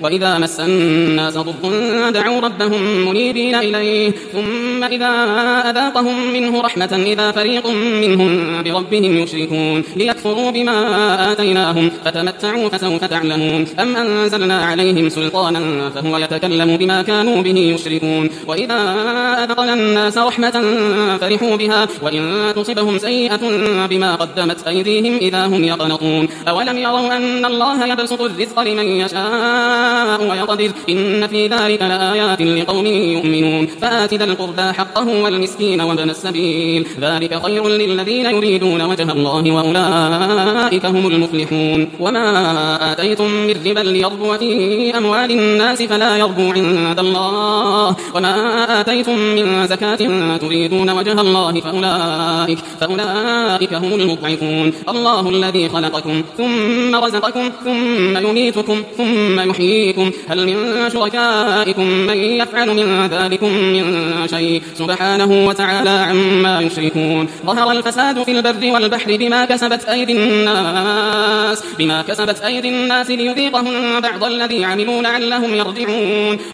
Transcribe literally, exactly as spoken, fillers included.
وإذا مس الناس ضر دعوا ربهم منيبين إليه ثم إذا أذاقهم منه رحمة إذا فريق منهم بربهم يشركون ليكفروا بما آتيناهم فتمتعوا فسوف تعلمون أم أنزلنا عليهم سلطانا فهو يتكلم بما كانوا به يشركون وإذا أذقنا الناس رحمة فرحوا بها وإن تصبهم سيئة بما قدمت أيديهم إذا هم يقنطون أولم يروا أن الله يبسط الرزق لمن يشاء ويقدر إن في ذلك لآيات لقوم يؤمنون فآت ذا القربى حقه والمسكين وابن السبيل ذلك خير للذين يريدون وجه الله وأولئك هم المفلحون وما آتيتم من ربا ليربو في أموال الناس فلا يربو عند الله وما آتيتم من زكاة تريدون وجه الله فأولئك, فأولئك هم المضعفون الله الذي خلقكم ثم رزقكم ثم يميتكم ثم يحييكم هل من شركائكم من يفعل من ذلكم من شيء سبحانه وتعالى عما يشركون ظهر الفساد في البر والبحر بما كسبت أيدي الناس بما كسبت أيدي الناس ليذيقهم بعض الذي عملوا لعلهم يرجعون